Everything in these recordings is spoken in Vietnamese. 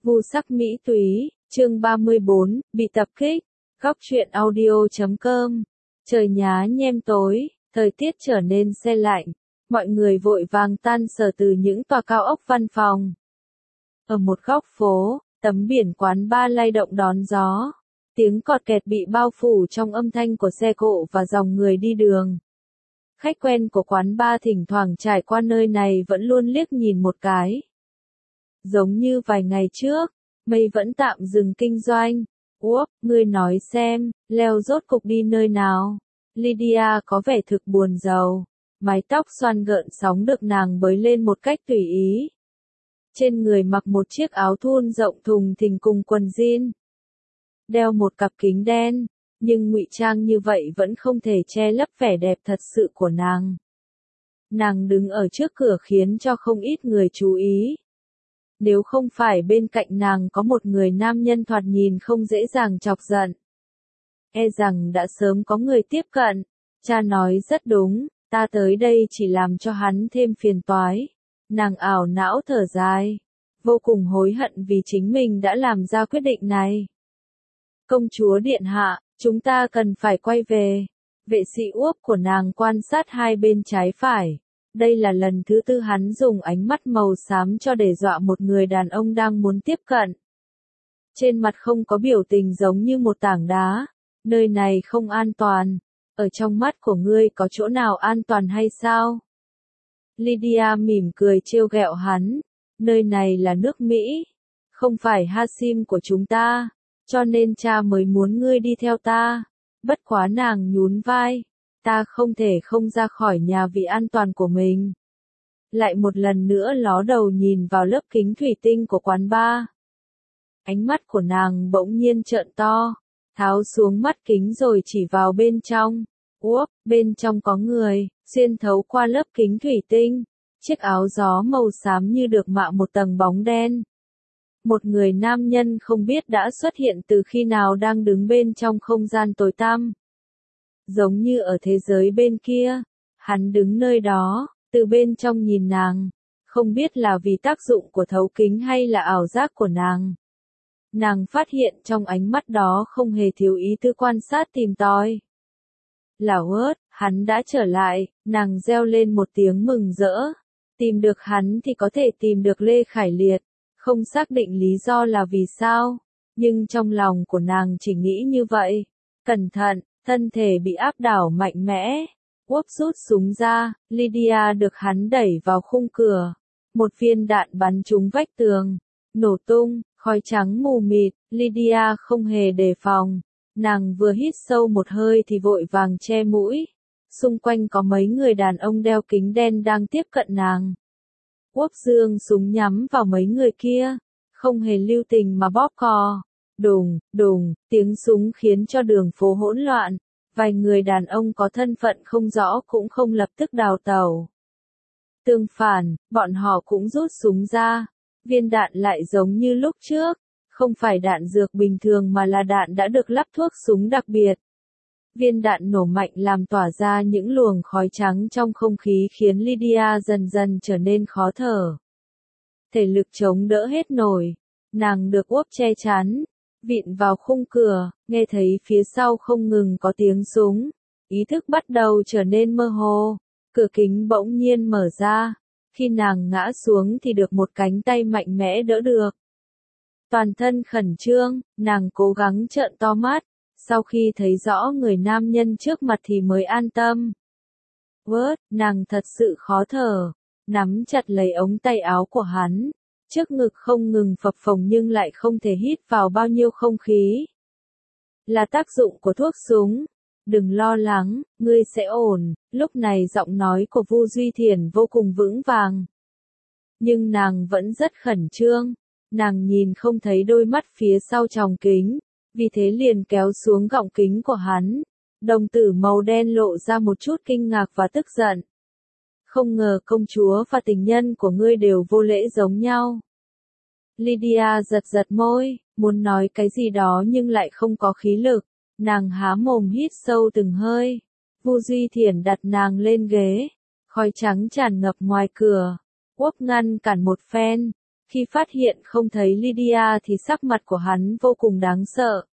Vu sắc mỹ túy, chương 34, bị tập kích. Góc truyện audio.com. Trời nhá nhem tối, thời tiết trở nên se lạnh, mọi người vội vàng tan sở từ những tòa cao ốc văn phòng. Ở một góc phố, tấm biển quán bar lay động đón gió, tiếng cọt kẹt bị bao phủ trong âm thanh của xe cộ và dòng người đi đường. Khách quen của quán bar thỉnh thoảng trải qua nơi này vẫn luôn liếc nhìn một cái. Giống như vài ngày trước, Mây vẫn tạm dừng kinh doanh. Úp, ngươi nói xem, Leo rốt cục đi nơi nào? Lydia có vẻ thực buồn rầu. Mái tóc xoăn gợn sóng được nàng bới lên một cách tùy ý. Trên người mặc một chiếc áo thun rộng thùng thình cùng quần jean. Đeo một cặp kính đen, nhưng ngụy trang như vậy vẫn không thể che lấp vẻ đẹp thật sự của nàng. Nàng đứng ở trước cửa khiến cho không ít người chú ý. Nếu không phải bên cạnh nàng có một người nam nhân thoạt nhìn không dễ dàng chọc giận, e rằng đã sớm có người tiếp cận. Cha nói rất đúng, ta tới đây chỉ làm cho hắn thêm phiền toái. Nàng ảo não thở dài, vô cùng hối hận vì chính mình đã làm ra quyết định này. Công chúa điện hạ, chúng ta cần phải quay về. Vệ sĩ Úp của nàng quan sát hai bên trái phải. Đây là lần thứ tư hắn dùng ánh mắt màu xám cho để dọa một người đàn ông đang muốn tiếp cận. Trên mặt không có biểu tình giống như một tảng đá. Nơi này không an toàn. Ở trong mắt của ngươi có chỗ nào an toàn hay sao? Lydia mỉm cười trêu ghẹo hắn. Nơi này là nước Mỹ, không phải Hashim của chúng ta, cho nên cha mới muốn ngươi đi theo ta. Bất quá nàng nhún vai. Ta không thể không ra khỏi nhà vì an toàn của mình. Lại một lần nữa ló đầu nhìn vào lớp kính thủy tinh của quán bar. Ánh mắt của nàng bỗng nhiên trợn to, tháo xuống mắt kính rồi chỉ vào bên trong. Úp, bên trong có người, xuyên thấu qua lớp kính thủy tinh. Chiếc áo gió màu xám như được mạ một tầng bóng đen. Một người nam nhân không biết đã xuất hiện từ khi nào đang đứng bên trong không gian tối tăm. Giống như ở thế giới bên kia, hắn đứng nơi đó, từ bên trong nhìn nàng, không biết là vì tác dụng của thấu kính hay là ảo giác của nàng. Nàng phát hiện trong ánh mắt đó không hề thiếu ý tư quan sát tìm tòi. Lão ớt, hắn đã trở lại, nàng reo lên một tiếng mừng rỡ. Tìm được hắn thì có thể tìm được Lê Khải Liệt, không xác định lý do là vì sao, nhưng trong lòng của nàng chỉ nghĩ như vậy. Cẩn thận! Thân thể bị áp đảo mạnh mẽ. Úp rút súng ra, Lydia được hắn đẩy vào khung cửa. Một viên đạn bắn trúng vách tường. Nổ tung, khói trắng mù mịt, Lydia không hề đề phòng. Nàng vừa hít sâu một hơi thì vội vàng che mũi. Xung quanh có mấy người đàn ông đeo kính đen đang tiếp cận nàng. Úp giương súng nhắm vào mấy người kia, không hề lưu tình mà bóp cò. Đùng, đùng, tiếng súng khiến cho đường phố hỗn loạn, vài người đàn ông có thân phận không rõ cũng không lập tức đào tẩu. Tương phản, bọn họ cũng rút súng ra, viên đạn lại giống như lúc trước, không phải đạn dược bình thường mà là đạn đã được lắp thuốc súng đặc biệt. Viên đạn nổ mạnh làm tỏa ra những luồng khói trắng trong không khí khiến Lydia dần dần trở nên khó thở. Thể lực chống đỡ hết nổi, nàng được Úp che chắn. Vịn vào khung cửa, nghe thấy phía sau không ngừng có tiếng súng. Ý thức bắt đầu trở nên mơ hồ. Cửa kính bỗng nhiên mở ra. Khi nàng ngã xuống thì được một cánh tay mạnh mẽ đỡ được. Toàn thân khẩn trương, nàng cố gắng trợn to mắt. Sau khi thấy rõ người nam nhân trước mặt thì mới an tâm. Nàng thật sự khó thở. Nắm chặt lấy ống tay áo của hắn. Trước ngực không ngừng phập phồng nhưng lại không thể hít vào bao nhiêu không khí. Là tác dụng của thuốc súng. Đừng lo lắng, ngươi sẽ ổn. Lúc này giọng nói của Vu Duy Thiển vô cùng vững vàng. Nhưng nàng vẫn rất khẩn trương. Nàng nhìn không thấy đôi mắt phía sau tròng kính. Vì thế liền kéo xuống gọng kính của hắn. Đồng tử màu đen lộ ra một chút kinh ngạc và tức giận. Không ngờ công chúa và tình nhân của ngươi đều vô lễ giống nhau. Lydia giật giật môi, muốn nói cái gì đó nhưng lại không có khí lực. Nàng há mồm hít sâu từng hơi. Vu Duy Thiển đặt nàng lên ghế. Khói trắng tràn ngập ngoài cửa. Úp ngăn cản một phen. Khi phát hiện không thấy Lydia thì sắc mặt của hắn vô cùng đáng sợ.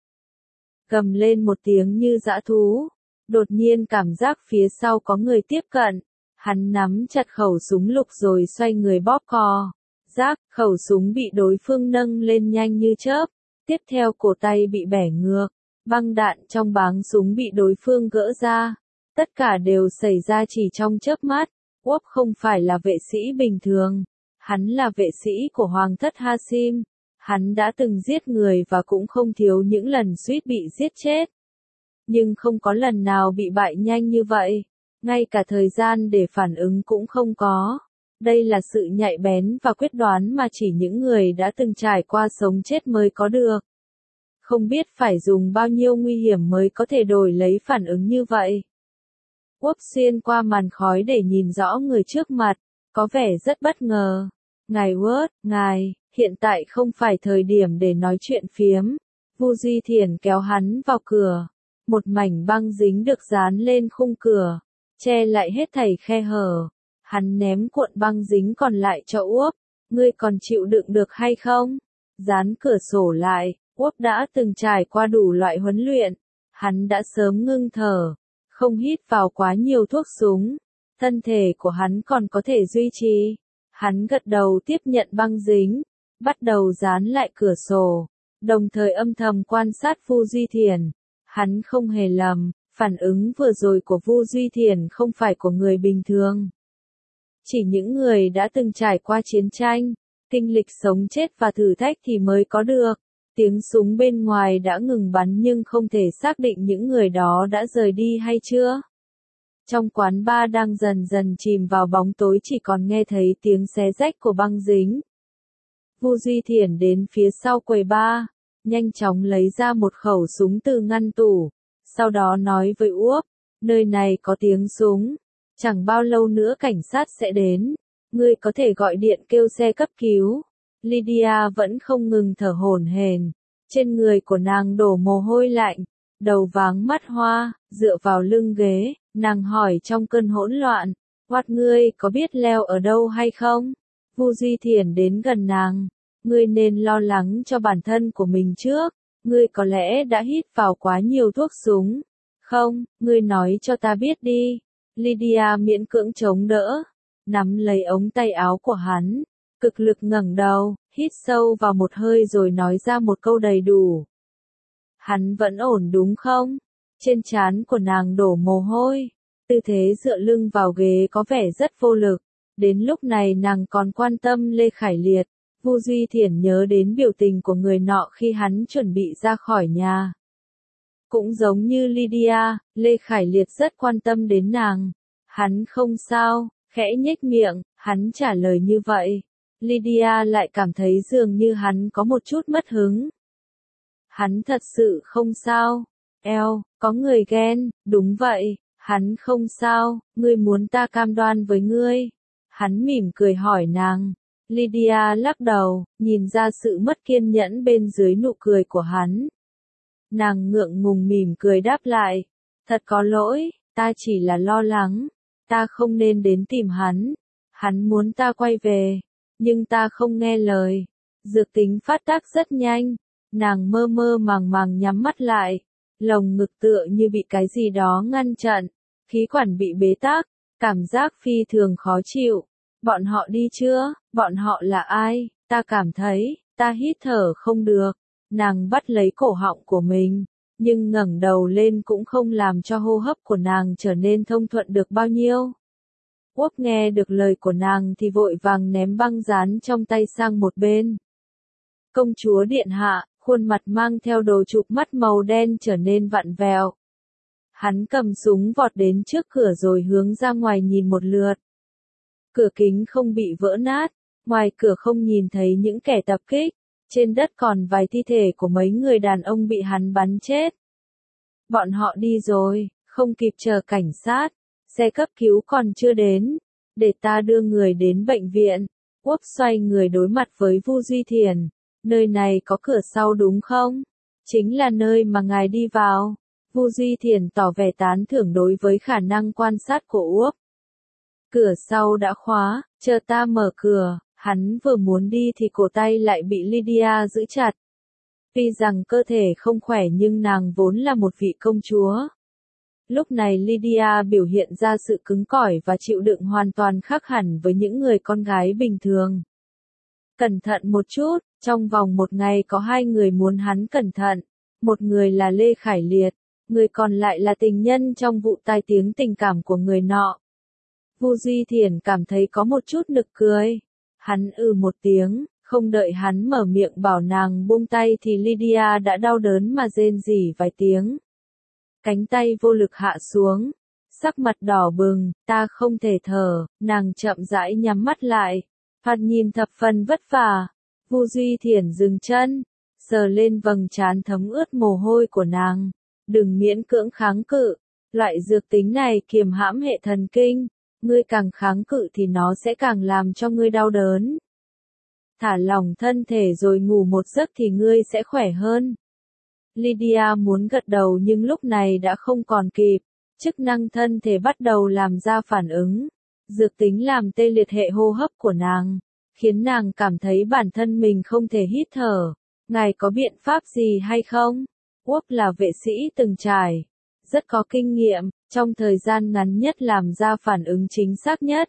Gầm lên một tiếng như dã thú. Đột nhiên cảm giác phía sau có người tiếp cận. Hắn nắm chặt khẩu súng lục rồi xoay người bóp cò. Rác, khẩu súng bị đối phương nâng lên nhanh như chớp. Tiếp theo cổ tay bị bẻ ngược. Băng đạn trong báng súng bị đối phương gỡ ra. Tất cả đều xảy ra chỉ trong chớp mắt. Uốc không phải là vệ sĩ bình thường. Hắn là vệ sĩ của Hoàng thất Hashim. Hắn đã từng giết người và cũng không thiếu những lần suýt bị giết chết. Nhưng không có lần nào bị bại nhanh như vậy. Ngay cả thời gian để phản ứng cũng không có. Đây là sự nhạy bén và quyết đoán mà chỉ những người đã từng trải qua sống chết mới có được. Không biết phải dùng bao nhiêu nguy hiểm mới có thể đổi lấy phản ứng như vậy. Quốc xuyên qua màn khói để nhìn rõ người trước mặt, có vẻ rất bất ngờ. Ngài Word, ngài, hiện tại không phải thời điểm để nói chuyện phiếm. Vu Duy Thiển kéo hắn vào cửa. Một mảnh băng dính được dán lên khung cửa, che lại hết thảy khe hở. Hắn ném cuộn băng dính còn lại cho Uốc. Ngươi còn chịu đựng được hay không? Dán cửa sổ lại, Uốc đã từng trải qua đủ loại huấn luyện. Hắn đã sớm ngưng thở, không hít vào quá nhiều thuốc súng. Thân thể của hắn còn có thể duy trì. Hắn gật đầu tiếp nhận băng dính, bắt đầu dán lại cửa sổ, đồng thời âm thầm quan sát Vu Duy Thiển. Hắn không hề lầm, phản ứng vừa rồi của Vu Duy Thiển không phải của người bình thường. Chỉ những người đã từng trải qua chiến tranh, kinh lịch sống chết và thử thách thì mới có được. Tiếng súng bên ngoài đã ngừng bắn nhưng không thể xác định những người đó đã rời đi hay chưa. Trong quán bar đang dần dần chìm vào bóng tối chỉ còn nghe thấy tiếng xé rách của băng dính. Vu Duy Thiển đến phía sau quầy bar, nhanh chóng lấy ra một khẩu súng từ ngăn tủ, sau đó nói với Uốc, nơi này có tiếng súng, chẳng bao lâu nữa cảnh sát sẽ đến, ngươi có thể gọi điện kêu xe cấp cứu. Lydia vẫn không ngừng thở hổn hển, trên người của nàng đổ mồ hôi lạnh, đầu váng mắt hoa, dựa vào lưng ghế, nàng hỏi trong cơn hỗn loạn, Hoát ngươi có biết leo ở đâu hay không? Vu Duy Thiển đến gần nàng, ngươi nên lo lắng cho bản thân của mình trước, ngươi có lẽ đã hít vào quá nhiều thuốc súng. Không, ngươi nói cho ta biết đi. Lydia miễn cưỡng chống đỡ, nắm lấy ống tay áo của hắn, cực lực ngẩng đầu, hít sâu vào một hơi rồi nói ra một câu đầy đủ. Hắn vẫn ổn đúng không? Trên trán của nàng đổ mồ hôi, tư thế dựa lưng vào ghế có vẻ rất vô lực. Đến lúc này nàng còn quan tâm Lê Khải Liệt. Vu Duy Thiển nhớ đến biểu tình của người nọ khi hắn chuẩn bị ra khỏi nhà. Cũng giống như Lydia, Lê Khải Liệt rất quan tâm đến nàng. Hắn không sao, khẽ nhếch miệng, hắn trả lời như vậy. Lydia lại cảm thấy dường như hắn có một chút mất hứng. Hắn thật sự không sao. Eo, có người ghen, đúng vậy, hắn không sao, ngươi muốn ta cam đoan với ngươi. Hắn mỉm cười hỏi nàng. Lydia lắc đầu, nhìn ra sự mất kiên nhẫn bên dưới nụ cười của hắn. Nàng ngượng ngùng mỉm cười đáp lại. Thật có lỗi, ta chỉ là lo lắng. Ta không nên đến tìm hắn. Hắn muốn ta quay về, nhưng ta không nghe lời. Dược tính phát tác rất nhanh. Nàng mơ mơ màng màng nhắm mắt lại. Lồng ngực tựa như bị cái gì đó ngăn chặn. Khí quản bị bế tắc. Cảm giác phi thường khó chịu. Bọn họ đi chưa? Bọn họ là ai? Ta cảm thấy, ta hít thở không được. Nàng bắt lấy cổ họng của mình, nhưng ngẩng đầu lên cũng không làm cho hô hấp của nàng trở nên thông thuận được bao nhiêu. Quốc nghe được lời của nàng thì vội vàng ném băng dán trong tay sang một bên. Công chúa điện hạ, khuôn mặt mang theo đồ chụp mắt màu đen trở nên vặn vẹo. Hắn cầm súng vọt đến trước cửa rồi hướng ra ngoài nhìn một lượt. Cửa kính không bị vỡ nát, ngoài cửa không nhìn thấy những kẻ tập kích, trên đất còn vài thi thể của mấy người đàn ông bị hắn bắn chết. Bọn họ đi rồi, không kịp chờ cảnh sát, xe cấp cứu còn chưa đến, để ta đưa người đến bệnh viện. Quốc xoay người đối mặt với Vu Duy Thiển, nơi này có cửa sau đúng không? Chính là nơi mà ngài đi vào. Vu Duy Thiển tỏ vẻ tán thưởng đối với khả năng quan sát của Quốc. Cửa sau đã khóa, chờ ta mở cửa. Hắn vừa muốn đi thì cổ tay lại bị Lydia giữ chặt. Tuy rằng cơ thể không khỏe nhưng nàng vốn là một vị công chúa. Lúc này Lydia biểu hiện ra sự cứng cỏi và chịu đựng hoàn toàn khác hẳn với những người con gái bình thường. Cẩn thận một chút, trong vòng một ngày có 2 người muốn hắn cẩn thận. Một người là Lê Khải Liệt, người còn lại là tình nhân trong vụ tai tiếng tình cảm của người nọ. Vu Duy Thiển cảm thấy có một chút nực cười. Hắn một tiếng, không đợi hắn mở miệng bảo nàng buông tay thì Lydia đã đau đớn mà rên rỉ vài tiếng. Cánh tay vô lực hạ xuống, sắc mặt đỏ bừng, ta không thể thở, nàng chậm rãi nhắm mắt lại. Thoạt nhìn thập phần vất vả. Vu Duy Thiển dừng chân, sờ lên vầng trán thấm ướt mồ hôi của nàng. Đừng miễn cưỡng kháng cự, loại dược tính này kiềm hãm hệ thần kinh, ngươi càng kháng cự thì nó sẽ càng làm cho ngươi đau đớn. Thả lỏng thân thể rồi ngủ một giấc thì ngươi sẽ khỏe hơn. Lydia muốn gật đầu nhưng lúc này đã không còn kịp, chức năng thân thể bắt đầu làm ra phản ứng. Dược tính làm tê liệt hệ hô hấp của nàng, khiến nàng cảm thấy bản thân mình không thể hít thở. Ngài có biện pháp gì hay không? Quốc là vệ sĩ từng trải, rất có kinh nghiệm, trong thời gian ngắn nhất làm ra phản ứng chính xác nhất.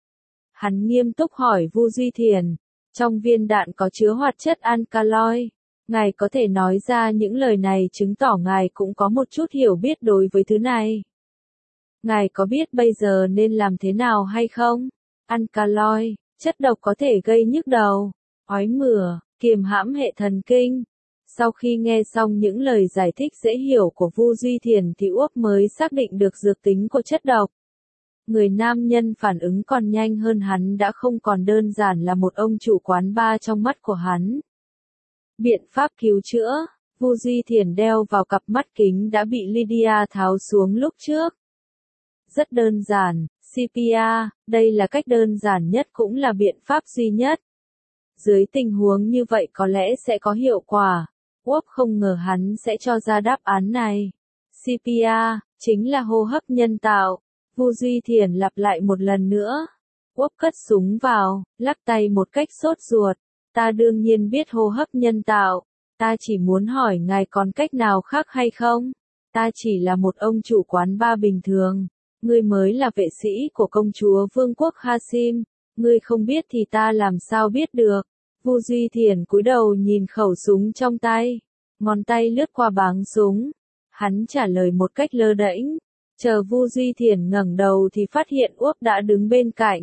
Hắn nghiêm túc hỏi Vu Duy Thiển, trong viên đạn có chứa hoạt chất alkaloid. Ngài có thể nói ra những lời này chứng tỏ ngài cũng có một chút hiểu biết đối với thứ này. Ngài có biết bây giờ nên làm thế nào hay không? Alkaloid, chất độc có thể gây nhức đầu, ói mửa, kiềm hãm hệ thần kinh. Sau khi nghe xong những lời giải thích dễ hiểu của Vu Duy Thiển thì Úc mới xác định được dược tính của chất độc. Người nam nhân phản ứng còn nhanh hơn hắn đã không còn đơn giản là một ông chủ quán bar trong mắt của hắn. Biện pháp cứu chữa, Vu Duy Thiển đeo vào cặp mắt kính đã bị Lydia tháo xuống lúc trước. Rất đơn giản, CPR, đây là cách đơn giản nhất cũng là biện pháp duy nhất. Dưới tình huống như vậy có lẽ sẽ có hiệu quả. Úc không ngờ hắn sẽ cho ra đáp án này. CPR, chính là hô hấp nhân tạo. Vu Duy Thiển lặp lại một lần nữa. Úc cất súng vào, lắc tay một cách sốt ruột. Ta đương nhiên biết hô hấp nhân tạo. Ta chỉ muốn hỏi ngài còn cách nào khác hay không? Ta chỉ là một ông chủ quán bar bình thường. Ngươi mới là vệ sĩ của công chúa vương quốc Hasim. Ngươi không biết thì ta làm sao biết được. Vu Duy Thiển cúi đầu nhìn khẩu súng trong tay. Ngón tay lướt qua báng súng. Hắn trả lời một cách lơ đễnh. Chờ Vu Duy Thiển ngẩng đầu thì phát hiện Úc đã đứng bên cạnh.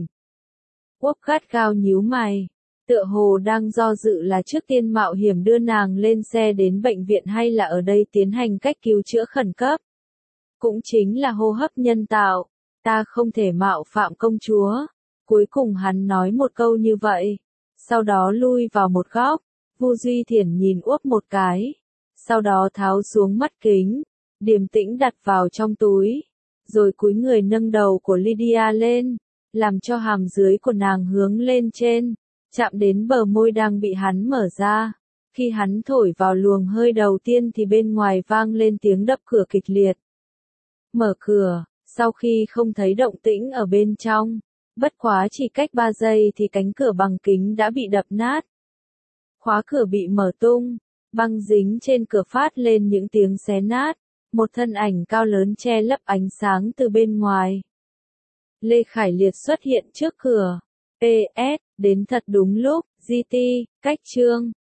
Úc gắt gao nhíu mày. Tựa hồ đang do dự là trước tiên mạo hiểm đưa nàng lên xe đến bệnh viện hay là ở đây tiến hành cách cứu chữa khẩn cấp. Cũng chính là hô hấp nhân tạo. Ta không thể mạo phạm công chúa. Cuối cùng hắn nói một câu như vậy. Sau đó lui vào một góc. Vu Duy Thiển nhìn Úc một cái. Sau đó tháo xuống mắt kính. Điềm tĩnh đặt vào trong túi. Rồi cúi người nâng đầu của Lydia lên. Làm cho hàm dưới của nàng hướng lên trên. Chạm đến bờ môi đang bị hắn mở ra. Khi hắn thổi vào luồng hơi đầu tiên thì bên ngoài vang lên tiếng đập cửa kịch liệt. Mở cửa, sau khi không thấy động tĩnh ở bên trong. Bất quá chỉ cách 3 giây thì cánh cửa bằng kính đã bị đập nát. Khóa cửa bị mở tung. Băng dính trên cửa phát lên những tiếng xé nát. Một thân ảnh cao lớn che lấp ánh sáng từ bên ngoài. Lê Khải Liệt xuất hiện trước cửa. PS, đến thật đúng lúc, GT, cách chương.